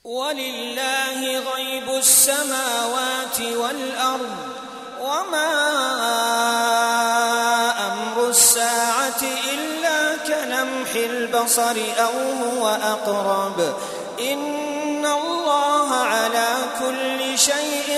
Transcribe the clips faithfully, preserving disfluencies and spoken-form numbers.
ولله غيب السماوات والأرض وما أمر الساعة إلا كلمح البصر أو هو أقرب إن الله على كل شيء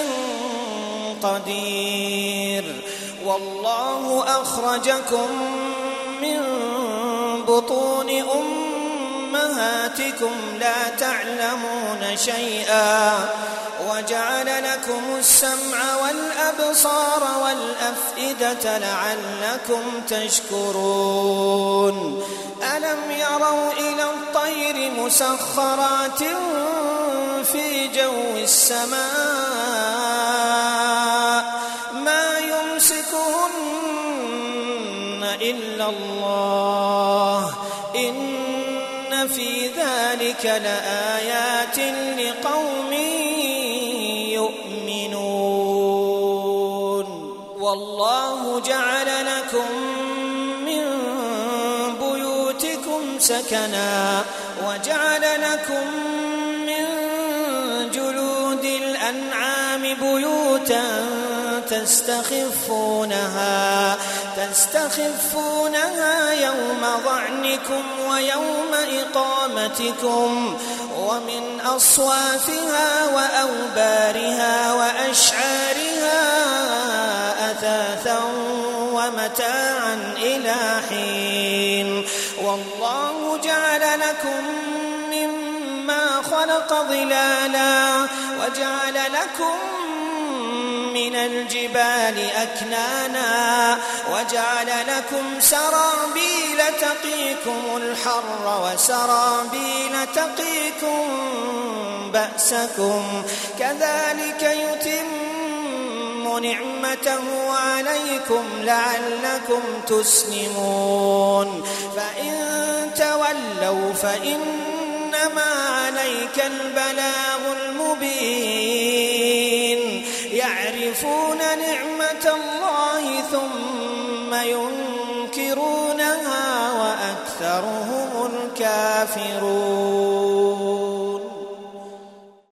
قدير. والله أخرجكم من بطون أمهاتكم لا تعلمون شيئا وجعل لكم السمع والأبصار والأفئدة لعلكم تشكرون. ألم يروا إلى الطير مسخرات في جو السماء ما يمسكهن إلا الله إن في ذلك لآيات لقوم يؤمنون. والله جعل لكم من بيوتكم سكنا وجعل لكم من جلود الأنعام بيوتا تستخفونها تستخفونها يوم ظعنكم ويوم إقامتكم ومن أصوافها وأوبارها وأشعارها أثاثا ومتاعا إلى حين. والله جعل لكم مما خلق ظلالا وجعل لكم من الجبال أكنانا وجعل لكم سرابيل تقيكم الحر وسرابيل تقيكم بأسكم كذلك يتم نعمته عليكم لعلكم تسلمون. فإن تولوا فإنما عليك البلاغ المبين. يعرفون نعمة الله ثم ينكرونها وأكثرهم الكافرون.